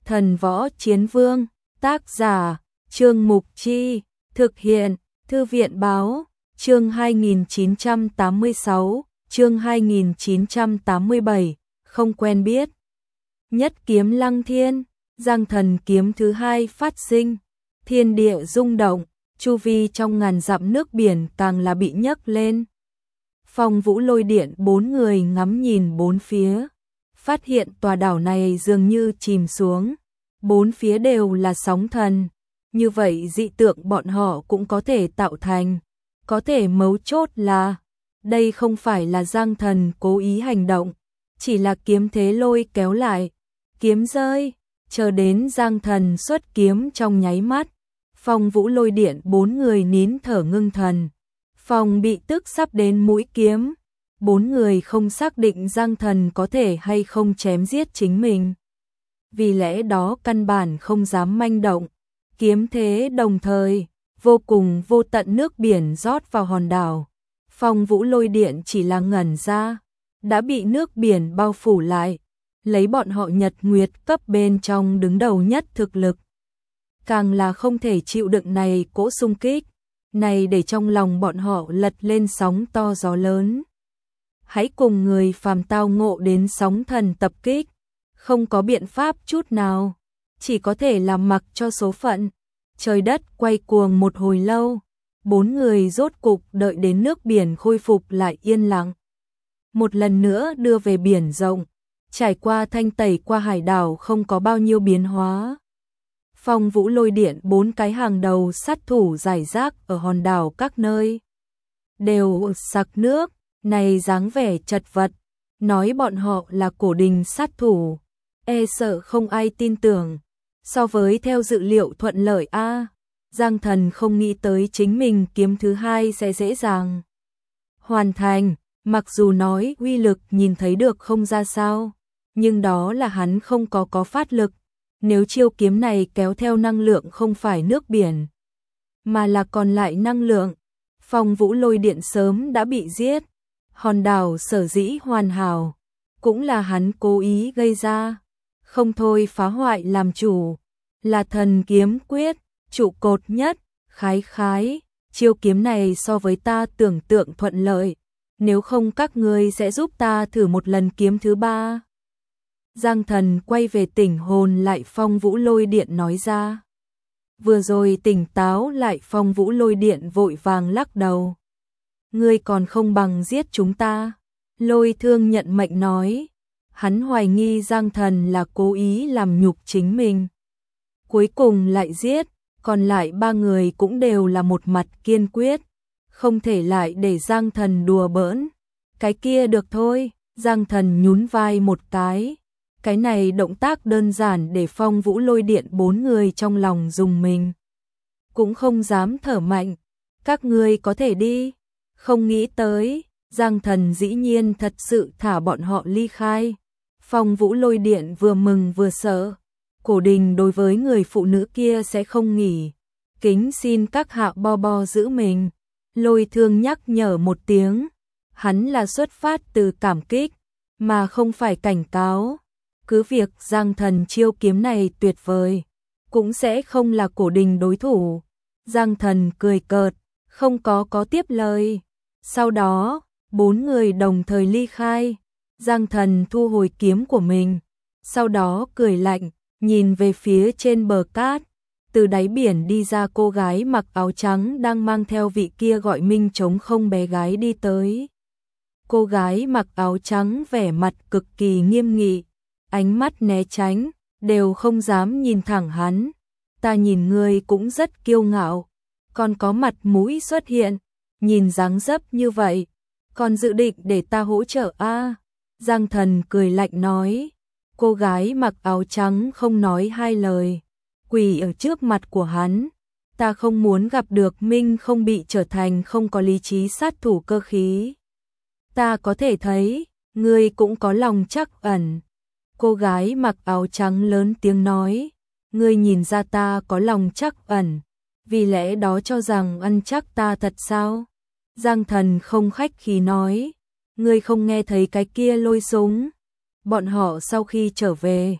Thần võ chiến vương, tác giả, Trương Mục Chi, thực hiện, Thư viện báo, chương 2986, chương 2987, không quen biết. Nhất kiếm lăng thiên, Giang Thần kiếm thứ hai phát sinh, thiên địa rung động, chu vi trong ngàn dặm nước biển càng là bị nhấc lên. Phong Vũ Lôi Điện bốn người ngắm nhìn bốn phía, phát hiện tòa đảo này dường như chìm xuống, bốn phía đều là sóng thần, như vậy dị tượng bọn họ cũng có thể tạo thành, có thể mấu chốt là, đây không phải là Giang Thần cố ý hành động, chỉ là kiếm thế lôi kéo lại, kiếm rơi, chờ đến Giang Thần xuất kiếm trong nháy mắt, Phong Vũ Lôi Điện bốn người nín thở ngưng thần, Phong bị tức sắp đến mũi kiếm, bốn người không xác định Giang Thần có thể hay không chém giết chính mình. Vì lẽ đó căn bản không dám manh động, kiếm thế đồng thời, vô cùng vô tận nước biển rót vào hòn đảo. Phong Vũ Lôi Điện chỉ là ngẩn ra, đã bị nước biển bao phủ lại, lấy bọn họ Nhật Nguyệt cấp bên trong đứng đầu nhất thực lực. Càng là không thể chịu đựng này cỗ xung kích, này để trong lòng bọn họ lật lên sóng to gió lớn. Hãy cùng người phàm tao ngộ đến sóng thần tập kích, không có biện pháp chút nào, chỉ có thể làm mặc cho số phận. Trời đất quay cuồng một hồi lâu, bốn người rốt cục đợi đến nước biển khôi phục lại yên lặng. Một lần nữa đưa về biển rộng, trải qua thanh tẩy qua hải đảo không có bao nhiêu biến hóa. Phong Vũ Lôi Điện bốn cái hàng đầu sát thủ rải rác ở hòn đảo các nơi, đều sặc nước, này dáng vẻ chật vật, nói bọn họ là cổ đình sát thủ, e sợ không ai tin tưởng. So với theo dự liệu thuận lợi Giang Thần không nghĩ tới chính mình kiếm thứ hai sẽ dễ dàng hoàn thành, mặc dù nói uy lực nhìn thấy được không ra sao, nhưng đó là hắn không có phát lực, nếu chiêu kiếm này kéo theo năng lượng không phải nước biển, mà là còn lại năng lượng, Phong Vũ Lôi Điện sớm đã bị giết, hòn đảo sở dĩ hoàn hảo, cũng là hắn cố ý gây ra, không thôi phá hoại làm chủ. Là thần kiếm quyết, trụ cột nhất, khái, chiêu kiếm này so với ta tưởng tượng thuận lợi, nếu không các ngươi sẽ giúp ta thử một lần kiếm thứ ba. Giang Thần quay về tỉnh hồn lại Phong Vũ Lôi Điện nói ra. Vừa rồi tỉnh táo lại Phong Vũ Lôi Điện vội vàng lắc đầu. Ngươi còn không bằng giết chúng ta. Lôi Thương nhận mệnh nói. Hắn hoài nghi Giang Thần là cố ý làm nhục chính mình. Cuối cùng lại giết, còn lại ba người cũng đều là một mặt kiên quyết, không thể lại để Giang Thần đùa bỡn. Cái kia được thôi, Giang Thần nhún vai một cái này động tác đơn giản để Phong Vũ Lôi Điện bốn người trong lòng rùng mình. Cũng không dám thở mạnh, các ngươi có thể đi, không nghĩ tới, Giang Thần dĩ nhiên thật sự thả bọn họ ly khai. Phong Vũ Lôi Điện vừa mừng vừa sợ. Cổ đình đối với người phụ nữ kia sẽ không nghỉ, kính xin các hạ bo giữ mình. Lôi Thương nhắc nhở một tiếng, hắn là xuất phát từ cảm kích, mà không phải cảnh cáo. Cứ việc Giang Thần chiêu kiếm này tuyệt vời, cũng sẽ không là cổ đình đối thủ. Giang Thần cười cợt, không có tiếp lời. Sau đó, bốn người đồng thời ly khai. Giang Thần thu hồi kiếm của mình, sau đó cười lạnh, nhìn về phía trên bờ cát, từ đáy biển đi ra cô gái mặc áo trắng đang mang theo vị kia gọi Minh trống không bé gái đi tới. Cô gái mặc áo trắng vẻ mặt cực kỳ nghiêm nghị, ánh mắt né tránh, đều không dám nhìn thẳng hắn. Ta nhìn ngươi cũng rất kiêu ngạo, còn có mặt mũi xuất hiện, nhìn dáng dấp như vậy, còn dự định để ta hỗ trợ Giang Thần cười lạnh nói. Cô gái mặc áo trắng không nói hai lời, quỳ ở trước mặt của hắn. Ta không muốn gặp được Minh không bị trở thành không có lý trí sát thủ cơ khí. Ta có thể thấy, ngươi cũng có lòng trắc ẩn. Cô gái mặc áo trắng lớn tiếng nói, ngươi nhìn ra ta có lòng trắc ẩn, vì lẽ đó cho rằng ăn chắc ta thật sao? Giang Thần không khách khí nói, ngươi không nghe thấy cái kia lôi súng. Bọn họ sau khi trở về,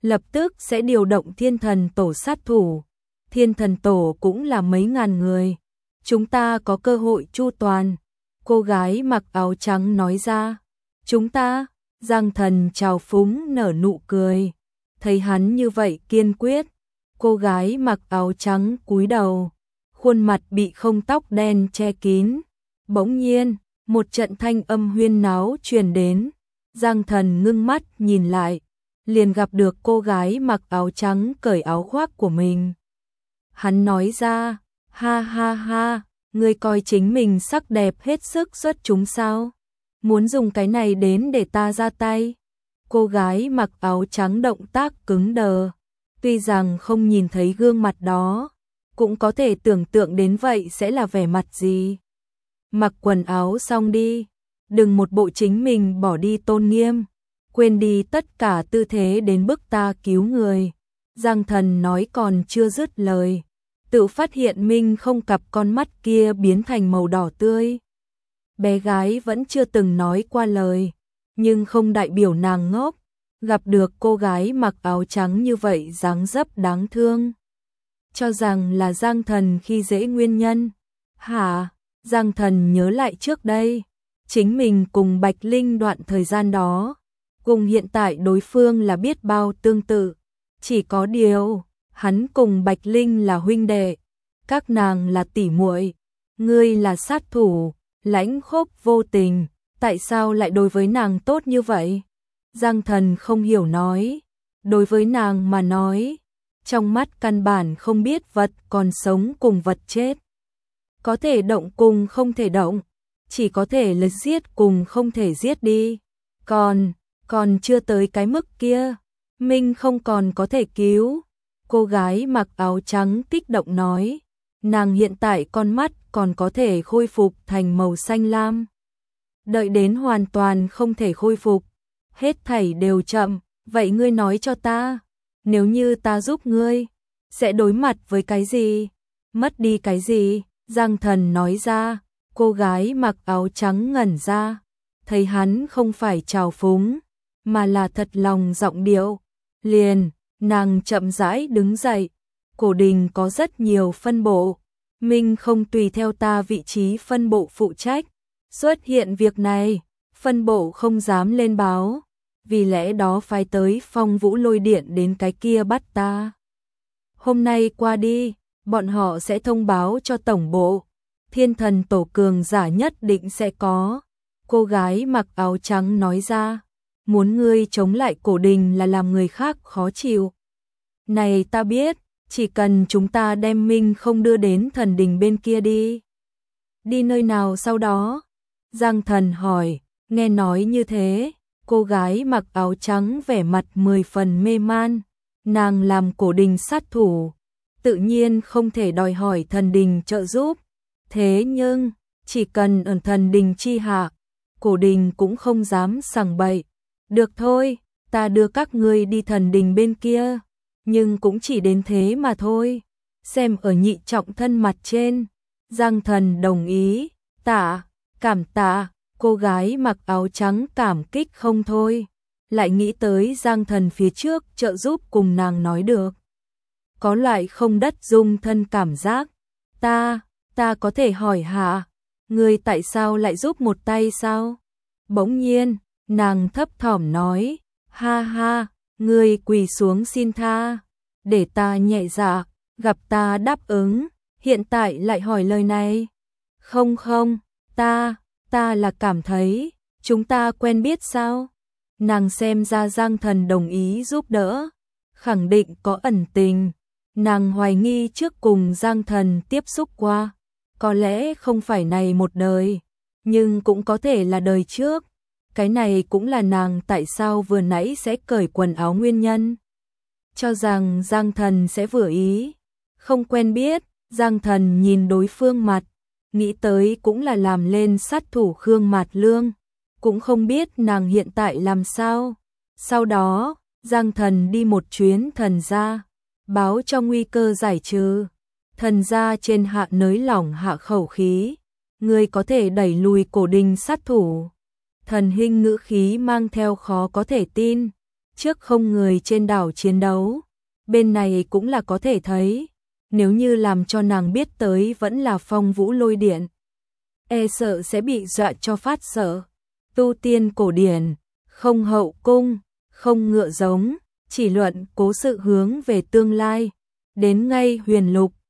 lập tức sẽ điều động thiên thần tổ sát thủ. Thiên thần tổ cũng là mấy ngàn người. Chúng ta có cơ hội chu toàn. Cô gái mặc áo trắng nói ra. Chúng ta, Giang Thần trào phúng nở nụ cười. Thấy hắn như vậy kiên quyết, cô gái mặc áo trắng cúi đầu, khuôn mặt bị không tóc đen che kín. Bỗng nhiên, một trận thanh âm huyên náo truyền đến. Giang Thần ngưng mắt nhìn lại, liền gặp được cô gái mặc áo trắng cởi áo khoác của mình. Hắn nói ra, ha ha ha, ngươi coi chính mình sắc đẹp hết sức xuất chúng sao? Muốn dùng cái này đến để ta ra tay? Cô gái mặc áo trắng động tác cứng đờ, tuy rằng không nhìn thấy gương mặt đó, cũng có thể tưởng tượng đến vậy sẽ là vẻ mặt gì. Mặc quần áo xong đi, đừng một bộ chính mình bỏ đi tôn nghiêm, quên đi tất cả tư thế đến bức ta cứu người. Giang Thần nói còn chưa dứt lời, tự phát hiện mình không cặp con mắt kia biến thành màu đỏ tươi. Bé gái vẫn chưa từng nói qua lời, nhưng không đại biểu nàng ngốc, gặp được cô gái mặc áo trắng như vậy dáng dấp đáng thương. Cho rằng là Giang Thần khi dễ nguyên nhân. Hả? Giang Thần nhớ lại trước đây, chính mình cùng Bạch Linh đoạn thời gian đó, cùng hiện tại đối phương là biết bao tương tự. Chỉ có điều, hắn cùng Bạch Linh là huynh đệ, các nàng là tỷ muội, ngươi là sát thủ, lãnh khốc vô tình, tại sao lại đối với nàng tốt như vậy? Giang Thần không hiểu nói, đối với nàng mà nói, trong mắt căn bản không biết vật còn sống cùng vật chết. Có thể động cùng không thể động, chỉ có thể là giết cùng không thể giết đi. Còn chưa tới cái mức kia, mình không còn có thể cứu. Cô gái mặc áo trắng kích động nói, nàng hiện tại con mắt còn có thể khôi phục thành màu xanh lam. Đợi đến hoàn toàn không thể khôi phục, hết thảy đều chậm. Vậy ngươi nói cho ta, nếu như ta giúp ngươi, sẽ đối mặt với cái gì? Mất đi cái gì? Giang Thần nói ra. Cô gái mặc áo trắng ngẩn ra, thấy hắn không phải trào phúng, mà là thật lòng giọng điệu. Liền, nàng chậm rãi đứng dậy. Cổ đình có rất nhiều phân bộ, mình không tùy theo ta vị trí phân bộ phụ trách. Xuất hiện việc này, phân bộ không dám lên báo, vì lẽ đó phái tới Phong Vũ Lôi Điện đến cái kia bắt ta. Hôm nay qua đi, bọn họ sẽ thông báo cho tổng bộ, thiên thần tổ cường giả nhất định sẽ có. Cô gái mặc áo trắng nói ra, muốn ngươi chống lại cổ đình là làm người khác khó chịu. Này ta biết, chỉ cần chúng ta đem Minh không đưa đến thần đình bên kia đi. Đi nơi nào sau đó? Giang Thần hỏi, nghe nói như thế, cô gái mặc áo trắng vẻ mặt 10 phần mê man. Nàng làm cổ đình sát thủ, tự nhiên không thể đòi hỏi thần đình trợ giúp. Thế nhưng, chỉ cần ở thần đình chi hạ, cổ đình cũng không dám sằng bậy. Được thôi, ta đưa các ngươi đi thần đình bên kia, nhưng cũng chỉ đến thế mà thôi. Xem ở nhị trọng thân mặt trên. Giang Thần đồng ý. Cảm tạ. Cô gái mặc áo trắng cảm kích không thôi, lại nghĩ tới Giang Thần phía trước trợ giúp cùng nàng nói được. Có loại không đất dung thân cảm giác. Ta có thể hỏi hả? Ngươi tại sao lại giúp một tay sao? Bỗng nhiên, nàng thấp thỏm nói, ha ha, ngươi quỳ xuống xin tha, để ta nhẹ dạ, gặp ta đáp ứng, hiện tại lại hỏi lời này. Không, ta là cảm thấy, chúng ta quen biết sao? Nàng xem ra Giang Thần đồng ý giúp đỡ, khẳng định có ẩn tình. Nàng hoài nghi trước cùng Giang Thần tiếp xúc qua, có lẽ không phải này một đời, nhưng cũng có thể là đời trước. Cái này cũng là nàng tại sao vừa nãy sẽ cởi quần áo nguyên nhân. Cho rằng Giang Thần sẽ vừa ý. Không quen biết, Giang Thần nhìn đối phương mặt, nghĩ tới cũng là làm lên sát thủ Khương Mạt Lương, cũng không biết nàng hiện tại làm sao. Sau đó, Giang Thần đi một chuyến thần gia, báo cho nguy cơ giải trừ. Thần gia trên hạ nới lỏng hạ khẩu khí, người có thể đẩy lùi cổ đình sát thủ. Thần hình ngữ khí mang theo khó có thể tin, trước không người trên đảo chiến đấu, bên này cũng là có thể thấy, nếu như làm cho nàng biết tới vẫn là Phong Vũ Lôi Điện, e sợ sẽ bị dọa cho phát sợ. Tu tiên cổ điển, không hậu cung, không ngựa giống, chỉ luận cố sự hướng về tương lai, đến ngay huyền lục,